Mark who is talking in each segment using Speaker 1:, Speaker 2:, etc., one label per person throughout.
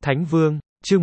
Speaker 1: Thánh Vương, chương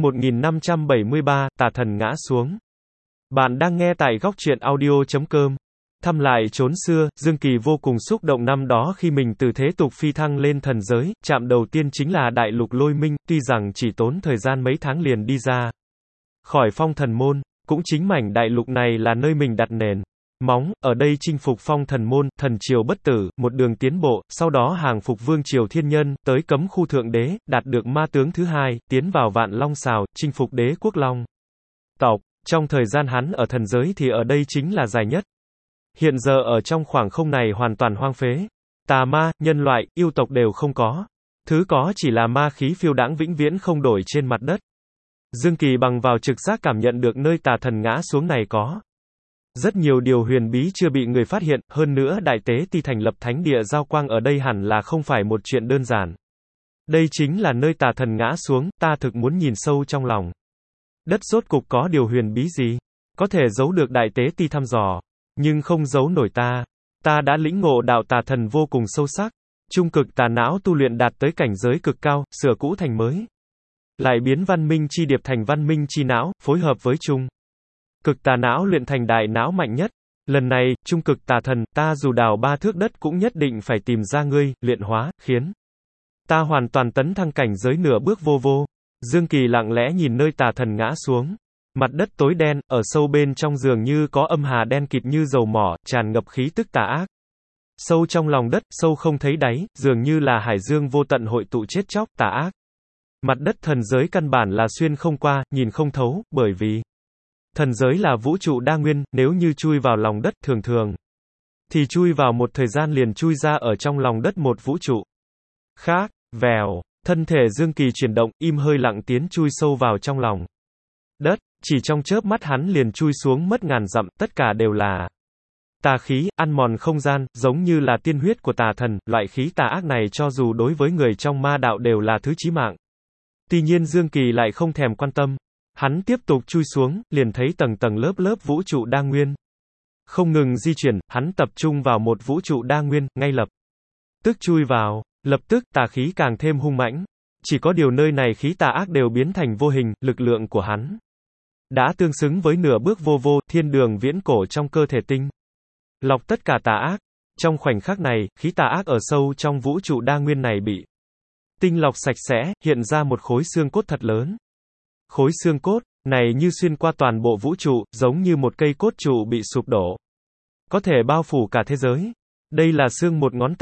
Speaker 1: 1573, Tà Thần ngã xuống. Bạn đang nghe tại góc truyện audio.com. Thăm lại chốn xưa, Dương Kỳ vô cùng xúc động năm đó khi mình từ thế tục phi thăng lên thần giới, chạm đầu tiên chính là đại lục Lôi Minh, tuy rằng chỉ tốn thời gian mấy tháng liền đi ra khỏi Phong Thần Môn, cũng chính mảnh đại lục này là nơi mình đặt nền móng, ở đây chinh phục Phong Thần Môn, thần triều bất tử, một đường tiến bộ, sau đó hàng phục vương triều thiên nhân, tới cấm khu thượng đế, đạt được ma tướng thứ hai, tiến vào Vạn Long Sào, chinh phục đế quốc Long tộc. Trong thời gian hắn ở thần giới thì ở đây chính là dài nhất. Hiện giờ ở trong khoảng không này hoàn toàn hoang phế. Tà ma, nhân loại, yêu tộc đều không có. Thứ có chỉ là ma khí phiêu đãng vĩnh viễn không đổi trên mặt đất. Dương Kỳ bằng vào trực giác cảm nhận được nơi tà thần ngã xuống này có rất nhiều điều huyền bí chưa bị người phát hiện, hơn nữa đại tế ti thành lập thánh địa giao quang ở đây hẳn là không phải một chuyện đơn giản. Đây chính là nơi tà thần ngã xuống, ta thực muốn nhìn sâu trong lòng đất rốt cục có điều huyền bí gì, có thể giấu được đại tế ti thăm dò, nhưng không giấu nổi ta. Ta đã lĩnh ngộ đạo tà thần vô cùng sâu sắc, trung cực tà não tu luyện đạt tới cảnh giới cực cao, sửa cũ thành mới, lại biến văn minh chi điệp thành văn minh chi não, phối hợp với trung cực tà não luyện thành đại não mạnh nhất. Lần này, trung cực tà thần, ta dù đào 3 thước đất cũng nhất định phải tìm ra ngươi, luyện hóa, khiến ta hoàn toàn tấn thăng cảnh giới nửa bước vô vô. Dương Kỳ lặng lẽ nhìn nơi tà thần ngã xuống. Mặt đất tối đen, ở sâu bên trong dường như có âm hà đen kịt như dầu mỏ, tràn ngập khí tức tà ác. Sâu trong lòng đất, sâu không thấy đáy, dường như là hải dương vô tận hội tụ chết chóc, tà ác. Mặt đất thần giới căn bản là xuyên không qua, nhìn không thấu, bởi vì thần giới là vũ trụ đa nguyên, nếu như chui vào lòng đất thường thường thì chui vào một thời gian liền chui ra ở trong lòng đất một vũ trụ khác. Vèo, thân thể Dương Kỳ chuyển động, im hơi lặng tiến chui sâu vào trong lòng đất, chỉ trong chớp mắt hắn liền chui xuống mất ngàn dặm, tất cả đều là tà khí, ăn mòn không gian, giống như là tiên huyết của tà thần, loại khí tà ác này cho dù đối với người trong ma đạo đều là thứ chí mạng. Tuy nhiên Dương Kỳ lại không thèm quan tâm. Hắn tiếp tục chui xuống, liền thấy tầng tầng lớp lớp vũ trụ đa nguyên. Không ngừng di chuyển, hắn tập trung vào một vũ trụ đa nguyên, ngay lập tức chui vào, lập tức tà khí càng thêm hung mãnh. Chỉ có điều nơi này khí tà ác đều biến thành vô hình, lực lượng của hắn đã tương xứng với nửa bước vô vô, thiên đường viễn cổ trong cơ thể tinh lọc tất cả tà ác. Trong khoảnh khắc này, khí tà ác ở sâu trong vũ trụ đa nguyên này bị tinh lọc sạch sẽ, hiện ra một khối xương cốt thật lớn. Khối xương cốt này như xuyên qua toàn bộ vũ trụ, giống như một cây cốt trụ bị sụp đổ, có thể bao phủ cả thế giới. Đây là xương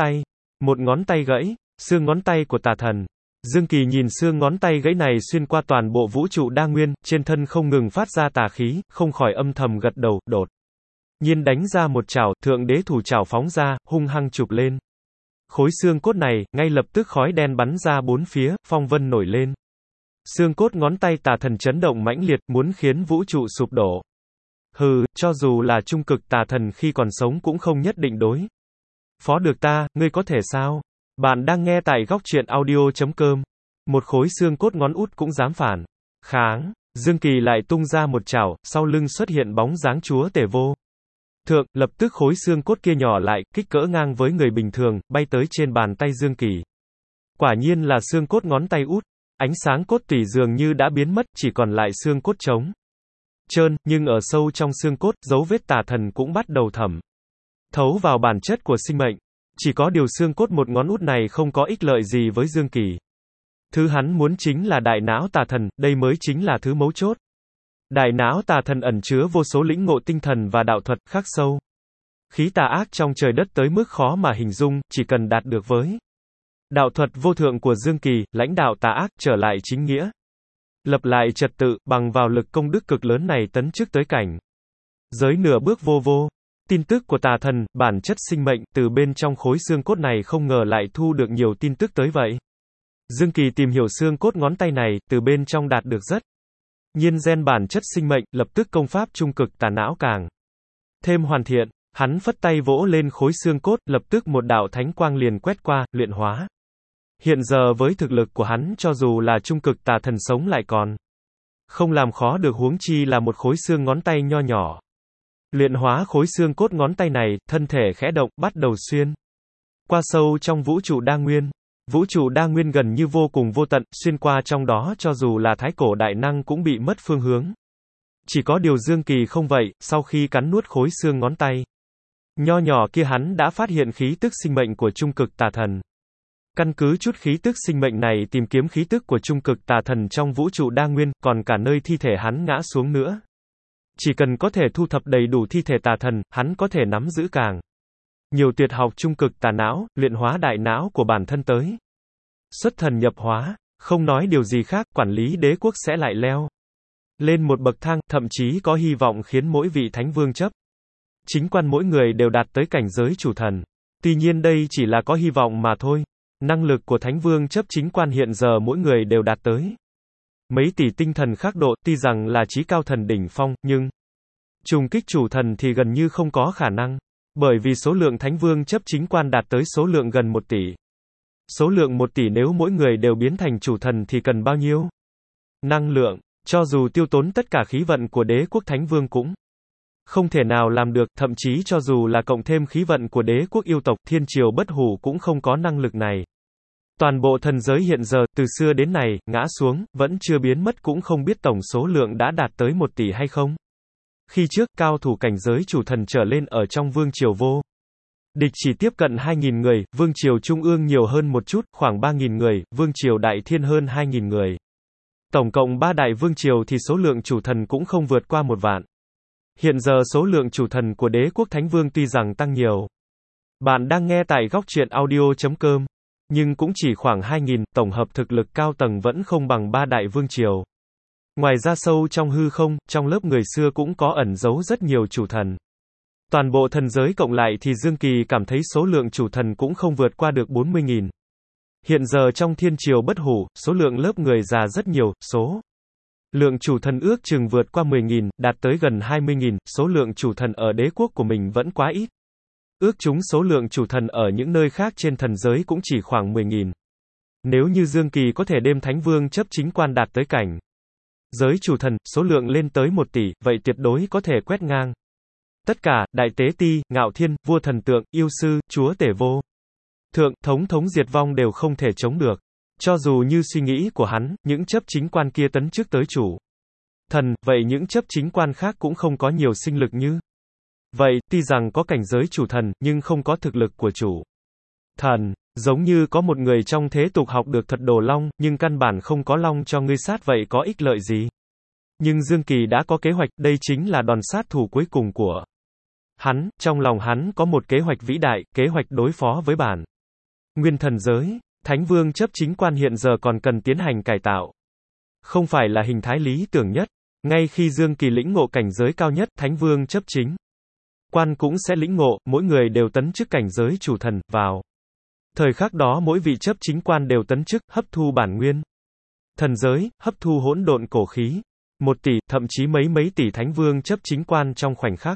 Speaker 1: một ngón tay gãy, xương ngón tay của tà thần. Dương Kỳ nhìn xương ngón tay gãy này xuyên qua toàn bộ vũ trụ đa nguyên, trên thân không ngừng phát ra tà khí, không khỏi âm thầm gật đầu, đột nhiên đánh ra một chảo, thượng đế thủ chảo phóng ra, hung hăng chụp lên khối xương cốt này, ngay lập tức khói đen bắn ra bốn phía, phong vân nổi lên. Xương cốt ngón tay tà thần chấn động mãnh liệt, muốn khiến vũ trụ sụp đổ. Hừ, cho dù là trung cực tà thần khi còn sống cũng không nhất định đối phó được ta, ngươi có thể sao? Bạn đang nghe tại góc truyện audio.com. Một khối xương cốt ngón út cũng dám phản kháng. Dương Kỳ lại tung ra một chảo, sau lưng xuất hiện bóng dáng chúa tể vô thượng, lập tức khối xương cốt kia nhỏ lại, kích cỡ ngang với người bình thường, bay tới trên bàn tay Dương Kỳ. Quả nhiên là xương cốt ngón tay út. Ánh sáng cốt tủy dường như đã biến mất, chỉ còn lại xương cốt trống trơn, nhưng ở sâu trong xương cốt, dấu vết tà thần cũng bắt đầu thẩm thấu vào bản chất của sinh mệnh. Chỉ có điều xương cốt một ngón út này không có ích lợi gì với Dương Kỳ. Thứ hắn muốn chính là đại não tà thần, đây mới chính là thứ mấu chốt. Đại não tà thần ẩn chứa vô số lĩnh ngộ tinh thần và đạo thuật khắc sâu. Khí tà ác trong trời đất tới mức khó mà hình dung, chỉ cần đạt được với đạo thuật vô thượng của Dương Kỳ, lãnh đạo tà ác, trở lại chính nghĩa, lập lại trật tự, bằng vào lực công đức cực lớn này tấn chức tới cảnh giới nửa bước vô vô. Tin tức của tà thần, bản chất sinh mệnh, từ bên trong khối xương cốt này không ngờ lại thu được nhiều tin tức tới vậy. Dương Kỳ tìm hiểu xương cốt ngón tay này, từ bên trong đạt được rất nhiên gen bản chất sinh mệnh, lập tức công pháp trung cực tà não càng thêm hoàn thiện. Hắn phất tay vỗ lên khối xương cốt, lập tức một đạo thánh quang liền quét qua, luyện hóa. Hiện giờ với thực lực của hắn cho dù là trung cực tà thần sống lại còn không làm khó được, huống chi là một khối xương ngón tay nho nhỏ. Luyện hóa khối xương cốt ngón tay này, thân thể khẽ động, bắt đầu xuyên qua sâu trong vũ trụ đa nguyên. Vũ trụ đa nguyên gần như vô cùng vô tận, xuyên qua trong đó cho dù là thái cổ đại năng cũng bị mất phương hướng. Chỉ có điều Dương Kỳ không vậy, sau khi cắn nuốt khối xương ngón tay nho nhỏ kia hắn đã phát hiện khí tức sinh mệnh của trung cực tà thần. Căn cứ chút khí tức sinh mệnh này tìm kiếm khí tức của trung cực tà thần trong vũ trụ đa nguyên, còn cả nơi thi thể hắn ngã xuống nữa. Chỉ cần có thể thu thập đầy đủ thi thể tà thần, hắn có thể nắm giữ càng nhiều tuyệt học trung cực tà não, luyện hóa đại não của bản thân tới. Xuất thần nhập hóa, không nói điều gì khác, quản lý đế quốc sẽ lại leo lên một bậc thang, thậm chí có hy vọng khiến mỗi vị thánh vương chấp chính quan mỗi người đều đạt tới cảnh giới chủ thần. Tuy nhiên đây chỉ là có hy vọng mà thôi. Năng lực của thánh vương chấp chính quan hiện giờ mỗi người đều đạt tới mấy tỷ tinh thần khắc độ, tuy rằng là chí cao thần đỉnh phong, nhưng trùng kích chủ thần thì gần như không có khả năng. Bởi vì số lượng thánh vương chấp chính quan đạt tới số lượng gần 1 tỷ. Số lượng 1 tỷ nếu mỗi người đều biến thành chủ thần thì cần bao nhiêu năng lượng, cho dù tiêu tốn tất cả khí vận của đế quốc thánh vương cũng không thể nào làm được, thậm chí cho dù là cộng thêm khí vận của đế quốc yêu tộc thiên triều bất hủ cũng không có năng lực này. Toàn bộ thần giới hiện giờ, từ xưa đến nay, ngã xuống, vẫn chưa biến mất cũng không biết tổng số lượng đã đạt tới 1 tỷ hay không. Khi trước, cao thủ cảnh giới chủ thần trở lên ở trong vương triều vô địch chỉ tiếp cận 2.000 người, vương triều trung ương nhiều hơn một chút, khoảng 3.000 người, vương triều đại thiên hơn 2.000 người. Tổng cộng 3 đại vương triều thì số lượng chủ thần cũng không vượt qua 1 vạn. Hiện giờ số lượng chủ thần của đế quốc thánh vương tuy rằng tăng nhiều. Bạn đang nghe tại góc truyện audio.com, nhưng cũng chỉ khoảng 2.000, tổng hợp thực lực cao tầng vẫn không bằng 3 đại vương triều. Ngoài ra sâu trong hư không, trong lớp người xưa cũng có ẩn giấu rất nhiều chủ thần. Toàn bộ thần giới cộng lại thì Dương Kỳ cảm thấy số lượng chủ thần cũng không vượt qua được 40.000. Hiện giờ trong thiên triều bất hủ, số lượng lớp người già rất nhiều, số lượng chủ thần ước chừng vượt qua 10.000, đạt tới gần 20.000, số lượng chủ thần ở đế quốc của mình vẫn quá ít. Ước chúng số lượng chủ thần ở những nơi khác trên thần giới cũng chỉ khoảng 10.000. Nếu như Dương Kỳ có thể đem thánh vương chấp chính quan đạt tới cảnh giới chủ thần, số lượng lên tới 1 tỷ, vậy tuyệt đối có thể quét ngang tất cả, đại tế ti, ngạo thiên, vua thần tượng, yêu sư, chúa tể vô thượng, thống diệt vong đều không thể chống được. Cho dù như suy nghĩ của hắn, những chấp chính quan kia tấn chức tới chủ thần, vậy những chấp chính quan khác cũng không có nhiều sinh lực như vậy, tuy rằng có cảnh giới chủ thần, nhưng không có thực lực của chủ thần. Giống như có một người trong thế tục học được thật đồ long, nhưng căn bản không có long cho ngươi sát vậy có ích lợi gì. Nhưng Dương Kỳ đã có kế hoạch, đây chính là đòn sát thủ cuối cùng của hắn, trong lòng hắn có một kế hoạch vĩ đại, kế hoạch đối phó với bản nguyên thần giới. Thánh vương chấp chính quan hiện giờ còn cần tiến hành cải tạo. Không phải là hình thái lý tưởng nhất. Ngay khi Dương Kỳ lĩnh ngộ cảnh giới cao nhất, thánh vương chấp chính quan cũng sẽ lĩnh ngộ, mỗi người đều tấn chức cảnh giới chủ thần, vào thời khắc đó mỗi vị chấp chính quan đều tấn chức, hấp thu bản nguyên thần giới, hấp thu hỗn độn cổ khí. 1 tỷ, thậm chí mấy tỷ thánh vương chấp chính quan trong khoảnh khắc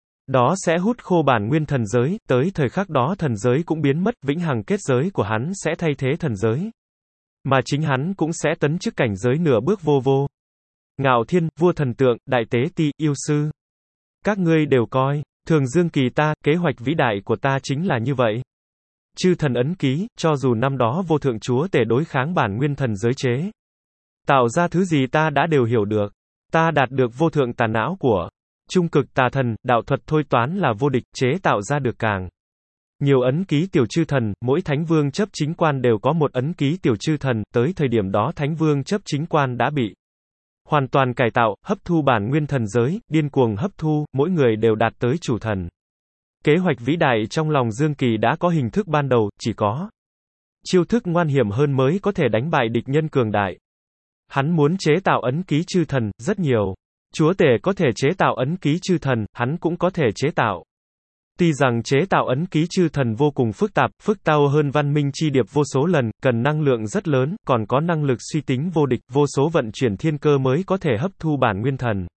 Speaker 1: đó sẽ hút khô bản nguyên thần giới, tới thời khắc đó thần giới cũng biến mất, vĩnh hằng kết giới của hắn sẽ thay thế thần giới. Mà chính hắn cũng sẽ tấn chức cảnh giới nửa bước vô ngạo thiên, vua thần tượng, đại tế ti, yêu sư. Các ngươi đều coi thường Dương Kỳ ta, kế hoạch vĩ đại của ta chính là như vậy. Chư thần ấn ký, cho dù năm đó vô thượng chúa tể đối kháng bản nguyên thần giới chế tạo ra thứ gì ta đã đều hiểu được. Ta đạt được vô thượng tà não của trung cực tà thần, đạo thuật thôi toán là vô địch, chế tạo ra được càng nhiều ấn ký tiểu chư thần, mỗi thánh vương chấp chính quan đều có một ấn ký tiểu chư thần, tới thời điểm đó thánh vương chấp chính quan đã bị hoàn toàn cải tạo, hấp thu bản nguyên thần giới, điên cuồng hấp thu, mỗi người đều đạt tới chủ thần. Kế hoạch vĩ đại trong lòng Dương Kỳ đã có hình thức ban đầu, chỉ có chiêu thức ngoan hiểm hơn mới có thể đánh bại địch nhân cường đại. Hắn muốn chế tạo ấn ký chư thần, rất nhiều chúa tể có thể chế tạo ấn ký chư thần, hắn cũng có thể chế tạo. Tuy rằng chế tạo ấn ký chư thần vô cùng phức tạp hơn văn minh chi điệp vô số lần, cần năng lượng rất lớn, còn có năng lực suy tính vô địch, vô số vận chuyển thiên cơ mới có thể hấp thu bản nguyên thần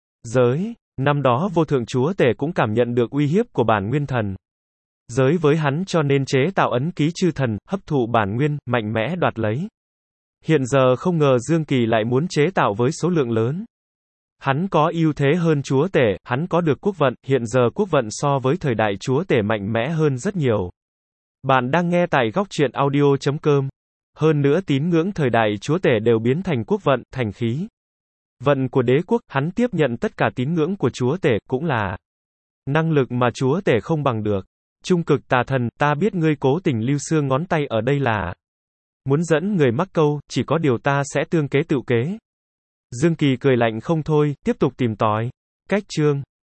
Speaker 1: giới. Năm đó vô thượng chúa tể cũng cảm nhận được uy hiếp của bản nguyên thần giới với hắn cho nên chế tạo ấn ký chư thần, hấp thụ bản nguyên, mạnh mẽ đoạt lấy. Hiện giờ không ngờ Dương Kỳ lại muốn chế tạo với số lượng lớn. Hắn có ưu thế hơn chúa tể, hắn có được quốc vận, hiện giờ quốc vận so với thời đại chúa tể mạnh mẽ hơn rất nhiều. Bạn đang nghe tại góc truyện audio.com. Hơn nữa tín ngưỡng thời đại chúa tể đều biến thành quốc vận, thành khí. Vận của đế quốc, hắn tiếp nhận tất cả tín ngưỡng của chúa tể, cũng là năng lực mà chúa tể không bằng được. Trung cực tà thần, ta biết ngươi cố tình lưu xương ngón tay ở đây là muốn dẫn người mắc câu, chỉ có điều ta sẽ tương kế tựu kế. Dương Kỳ cười lạnh không thôi, tiếp tục tìm tòi. Cách chương